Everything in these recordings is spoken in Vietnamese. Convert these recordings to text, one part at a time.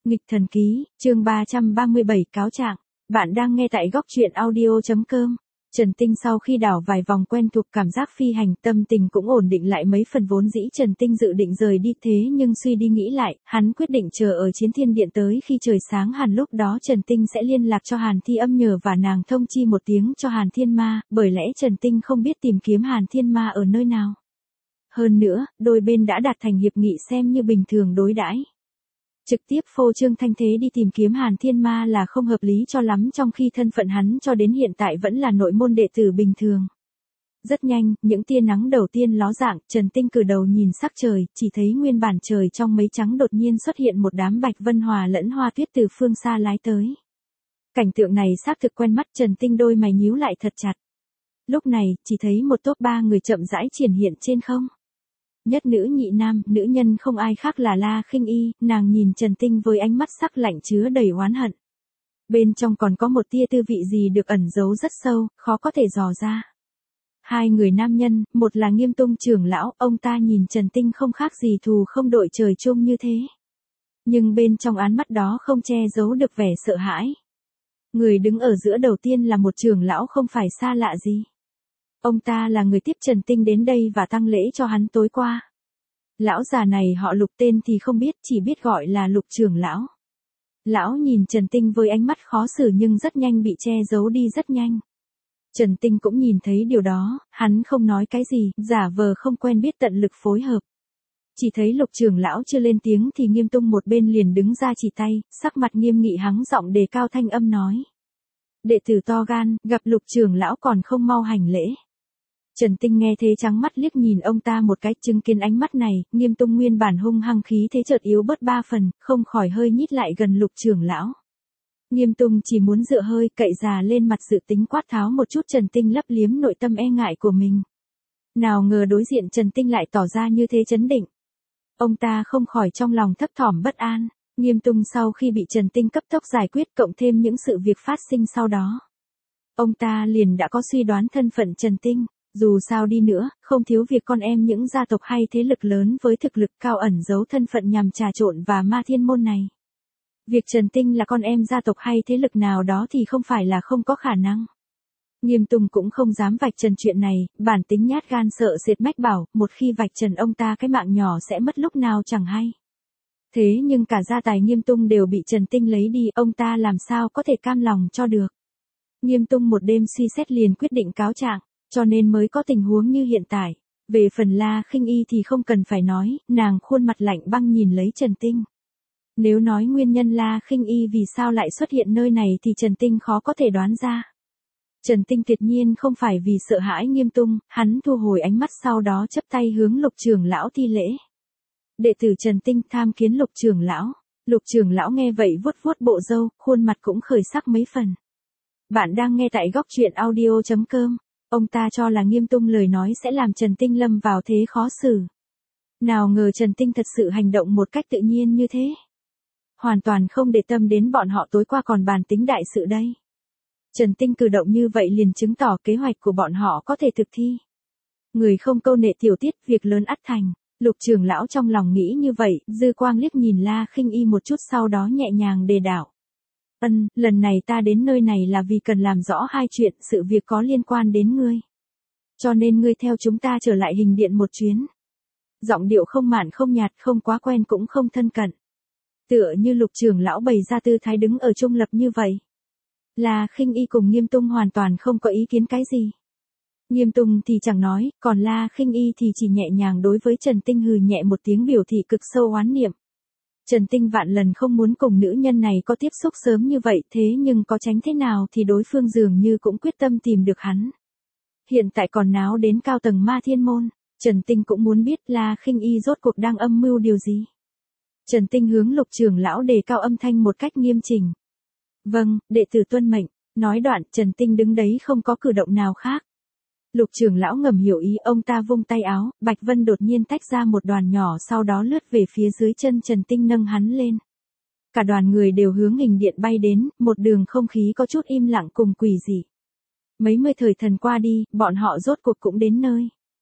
Nghịch thần ký, chương 337 cáo trạng. Bạn đang nghe tại góc truyện audio.com. Trần Tinh sau khi đảo vài vòng quen thuộc cảm giác phi hành, tâm tình cũng ổn định lại mấy phần. Vốn dĩ Trần Tinh dự định rời đi, thế nhưng suy đi nghĩ lại, hắn quyết định chờ ở Chiến Thiên Điện tới khi trời sáng hẳn. Lúc đó Trần Tinh sẽ liên lạc cho Hàn Thi Âm nhờ và nàng thông chi một tiếng cho Hàn Thiên Ma, bởi lẽ Trần Tinh không biết tìm kiếm Hàn Thiên Ma ở nơi nào. Hơn nữa, đôi bên đã đạt thành hiệp nghị xem như bình thường đối đãi. Trực tiếp phô trương thanh thế đi tìm kiếm Hàn Thiên Ma là không hợp lý cho lắm, trong khi thân phận hắn cho đến hiện tại vẫn là nội môn đệ tử bình thường. Rất nhanh, những tia nắng đầu tiên ló dạng, Trần Tinh cử đầu nhìn sắc trời, chỉ thấy nguyên bản trời trong mây trắng đột nhiên xuất hiện một đám bạch vân hòa lẫn hoa tuyết từ phương xa lái tới. Cảnh tượng này xác thực quen mắt, Trần Tinh đôi mày nhíu lại thật chặt. Lúc này, chỉ thấy một tốp 3 người chậm rãi triển hiện trên không. Nhất nữ nhị nam, nữ nhân không ai khác là La Khinh Y, nàng nhìn Trần Tinh với ánh mắt sắc lạnh chứa đầy oán hận. Bên trong còn có một tia tư vị gì được ẩn giấu rất sâu, khó có thể dò ra. Hai người nam nhân, một là Nghiêm Tung trưởng lão, ông ta nhìn Trần Tinh không khác gì thù không đội trời chung như thế. Nhưng bên trong ánh mắt đó không che giấu được vẻ sợ hãi. Người đứng ở giữa đầu tiên là một trưởng lão không phải xa lạ gì. Ông ta là người tiếp Trần Tinh đến đây và tang lễ cho hắn tối qua. Lão già này họ Lục, tên thì không biết, chỉ biết gọi là Lục trưởng lão. Lão nhìn Trần Tinh với ánh mắt khó xử nhưng rất nhanh bị che giấu đi rất nhanh. Trần Tinh cũng nhìn thấy điều đó, hắn không nói cái gì, giả vờ không quen biết tận lực phối hợp. Chỉ thấy Lục trưởng lão chưa lên tiếng thì Nghiêm Tung một bên liền đứng ra chỉ tay, sắc mặt nghiêm nghị hắng giọng đề cao thanh âm nói. Đệ tử to gan, gặp Lục trưởng lão còn không mau hành lễ. Trần Tinh nghe thế trắng mắt liếc nhìn ông ta một cái, chứng kiến ánh mắt này, Nghiêm Tung nguyên bản hung hăng khí thế chợt yếu bớt 3 phần, không khỏi hơi nhích lại gần Lục trưởng lão. Nghiêm Tung chỉ muốn dựa hơi cậy già lên mặt dự tính quát tháo một chút Trần Tinh lấp liếm nội tâm e ngại của mình. Nào ngờ đối diện Trần Tinh lại tỏ ra như thế trấn định. Ông ta không khỏi trong lòng thấp thỏm bất an. Nghiêm Tung sau khi bị Trần Tinh cấp tốc giải quyết cộng thêm những sự việc phát sinh sau đó. Ông ta liền đã có suy đoán thân phận Trần Tinh. Dù sao đi nữa, không thiếu việc con em những gia tộc hay thế lực lớn với thực lực cao ẩn giấu thân phận nhằm trà trộn và ma thiên môn này. Việc Trần Tinh là con em gia tộc hay thế lực nào đó thì không phải là không có khả năng. Nghiêm Tùng cũng không dám vạch trần chuyện này, bản tính nhát gan sợ sệt mách bảo, một khi vạch trần ông ta cái mạng nhỏ sẽ mất lúc nào chẳng hay. Thế nhưng cả gia tài Nghiêm Tung đều bị Trần Tinh lấy đi, ông ta làm sao có thể cam lòng cho được. Nghiêm Tung một đêm suy xét liền quyết định cáo trạng. Cho nên mới có tình huống như hiện tại. Về phần La Khinh Y thì không cần phải nói, nàng khuôn mặt lạnh băng nhìn lấy Trần Tinh. Nếu nói nguyên nhân La Khinh Y vì sao lại xuất hiện nơi này thì Trần Tinh khó có thể đoán ra. Trần Tinh tuyệt nhiên không phải vì sợ hãi Nghiêm Tung, hắn thu hồi ánh mắt sau đó chắp tay hướng Lục trưởng lão thi lễ. Đệ tử Trần Tinh tham kiến Lục trưởng lão. Lục trưởng lão nghe vậy vuốt vuốt bộ râu, khuôn mặt cũng khởi sắc mấy phần. Bạn đang nghe tại góc truyện audio.com. Ông ta cho là Nghiêm Tung lời nói sẽ làm Trần Tinh lâm vào thế khó xử. Nào ngờ Trần Tinh thật sự hành động một cách tự nhiên như thế. Hoàn toàn không để tâm đến bọn họ tối qua còn bàn tính đại sự đây. Trần Tinh cử động như vậy liền chứng tỏ kế hoạch của bọn họ có thể thực thi. Người không câu nệ tiểu tiết, việc lớn ắt thành. Lục trưởng lão trong lòng nghĩ như vậy, dư quang liếc nhìn La Khinh Y một chút sau đó nhẹ nhàng đề đạo. Lần này ta đến nơi này là vì cần làm rõ hai chuyện, sự việc có liên quan đến ngươi. Cho nên ngươi theo chúng ta trở lại hình điện một chuyến. Giọng điệu không mặn không nhạt, không quá quen cũng không thân cận. Tựa như Lục trưởng lão bày ra tư thái đứng ở trung lập như vậy. La Khinh Y cùng Nghiêm Tung hoàn toàn không có ý kiến cái gì. Nghiêm Tung thì chẳng nói, còn La Khinh Y thì chỉ nhẹ nhàng đối với Trần Tinh hừ nhẹ một tiếng biểu thị cực sâu oán niệm. Trần Tinh vạn lần không muốn cùng nữ nhân này có tiếp xúc sớm như vậy, thế nhưng có tránh thế nào thì đối phương dường như cũng quyết tâm tìm được hắn. Hiện tại còn náo đến cao tầng ma thiên môn, Trần Tinh cũng muốn biết La Khinh Y rốt cuộc đang âm mưu điều gì. Trần Tinh hướng Lục trưởng lão đề cao âm thanh một cách nghiêm chỉnh. Vâng, đệ tử tuân mệnh, nói đoạn Trần Tinh đứng đấy không có cử động nào khác. Lục trưởng lão ngầm hiểu ý, ông ta vung tay áo, Bạch Vân đột nhiên tách ra một đoàn nhỏ sau đó lướt về phía dưới chân Trần Tinh nâng hắn lên. Cả đoàn người đều hướng hình điện bay đến, một đường không khí có chút im lặng cùng quỷ dị. Mấy mươi thời thần qua đi, bọn họ rốt cuộc cũng đến nơi.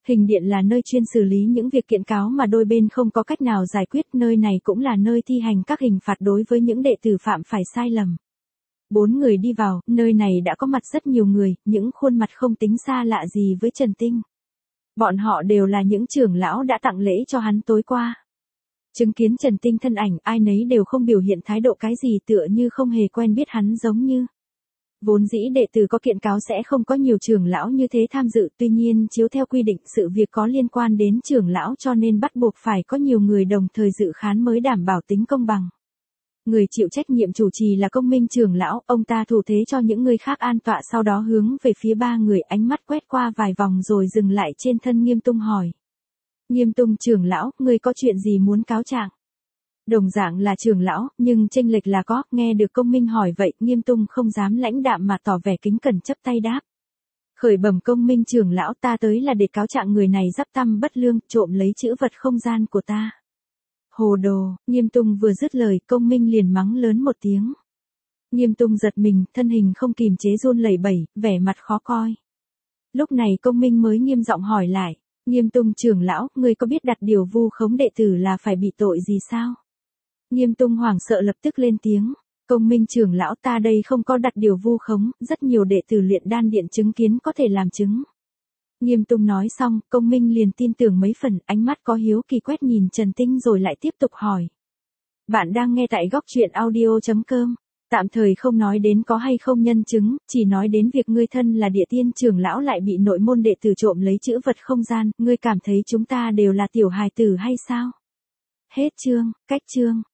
Hình điện là nơi chuyên xử lý những việc kiện cáo mà đôi bên không có cách nào giải quyết, nơi này cũng là nơi thi hành các hình phạt đối với những đệ tử phạm phải sai lầm. 4 người đi vào, nơi này đã có mặt rất nhiều người, những khuôn mặt không tính xa lạ gì với Trần Tinh. Bọn họ đều là những trưởng lão đã tặng lễ cho hắn tối qua. Chứng kiến Trần Tinh thân ảnh, ai nấy đều không biểu hiện thái độ cái gì, tựa như không hề quen biết hắn, giống như vốn dĩ đệ tử có kiện cáo sẽ không có nhiều trưởng lão như thế tham dự, tuy nhiên chiếu theo quy định sự việc có liên quan đến trưởng lão cho nên bắt buộc phải có nhiều người đồng thời dự khán mới đảm bảo tính công bằng. Người chịu trách nhiệm chủ trì là Công Minh trưởng lão, ông ta thủ thế cho những người khác an tọa, sau đó hướng về phía 3 người, ánh mắt quét qua vài vòng rồi dừng lại trên thân Nghiêm Tung hỏi. Nghiêm Tung trưởng lão, ngươi có chuyện gì muốn cáo trạng? Đồng dạng là trưởng lão, nhưng chênh lệch là có, nghe được Công Minh hỏi vậy, Nghiêm Tung không dám lãnh đạm mà tỏ vẻ kính cẩn chấp tay đáp. Khởi bẩm Công Minh trưởng lão, ta tới là để cáo trạng người này giáp tâm bất lương, trộm lấy chữ vật không gian của ta. Hồ đồ, Nghiêm Tung vừa dứt lời, Công Minh liền mắng lớn một tiếng. Nghiêm Tung giật mình, thân hình không kìm chế run lẩy bẩy, vẻ mặt khó coi. Lúc này Công Minh mới nghiêm giọng hỏi lại, Nghiêm Tung trưởng lão, ngươi có biết đặt điều vu khống đệ tử là phải bị tội gì sao? Nghiêm Tung hoảng sợ lập tức lên tiếng, Công Minh trưởng lão, ta đây không có đặt điều vu khống, rất nhiều đệ tử luyện đan điện chứng kiến có thể làm chứng. Nghiêm Tung nói xong, Công Minh liền tin tưởng mấy phần, ánh mắt có hiếu kỳ quét nhìn Trần Tinh rồi lại tiếp tục hỏi. Bạn đang nghe tại góc truyện audio.com, tạm thời không nói đến có hay không nhân chứng, chỉ nói đến việc ngươi thân là địa tiên trưởng lão lại bị nội môn đệ tử trộm lấy chữ vật không gian, ngươi cảm thấy chúng ta đều là tiểu hài tử hay sao? Hết chương, cách chương.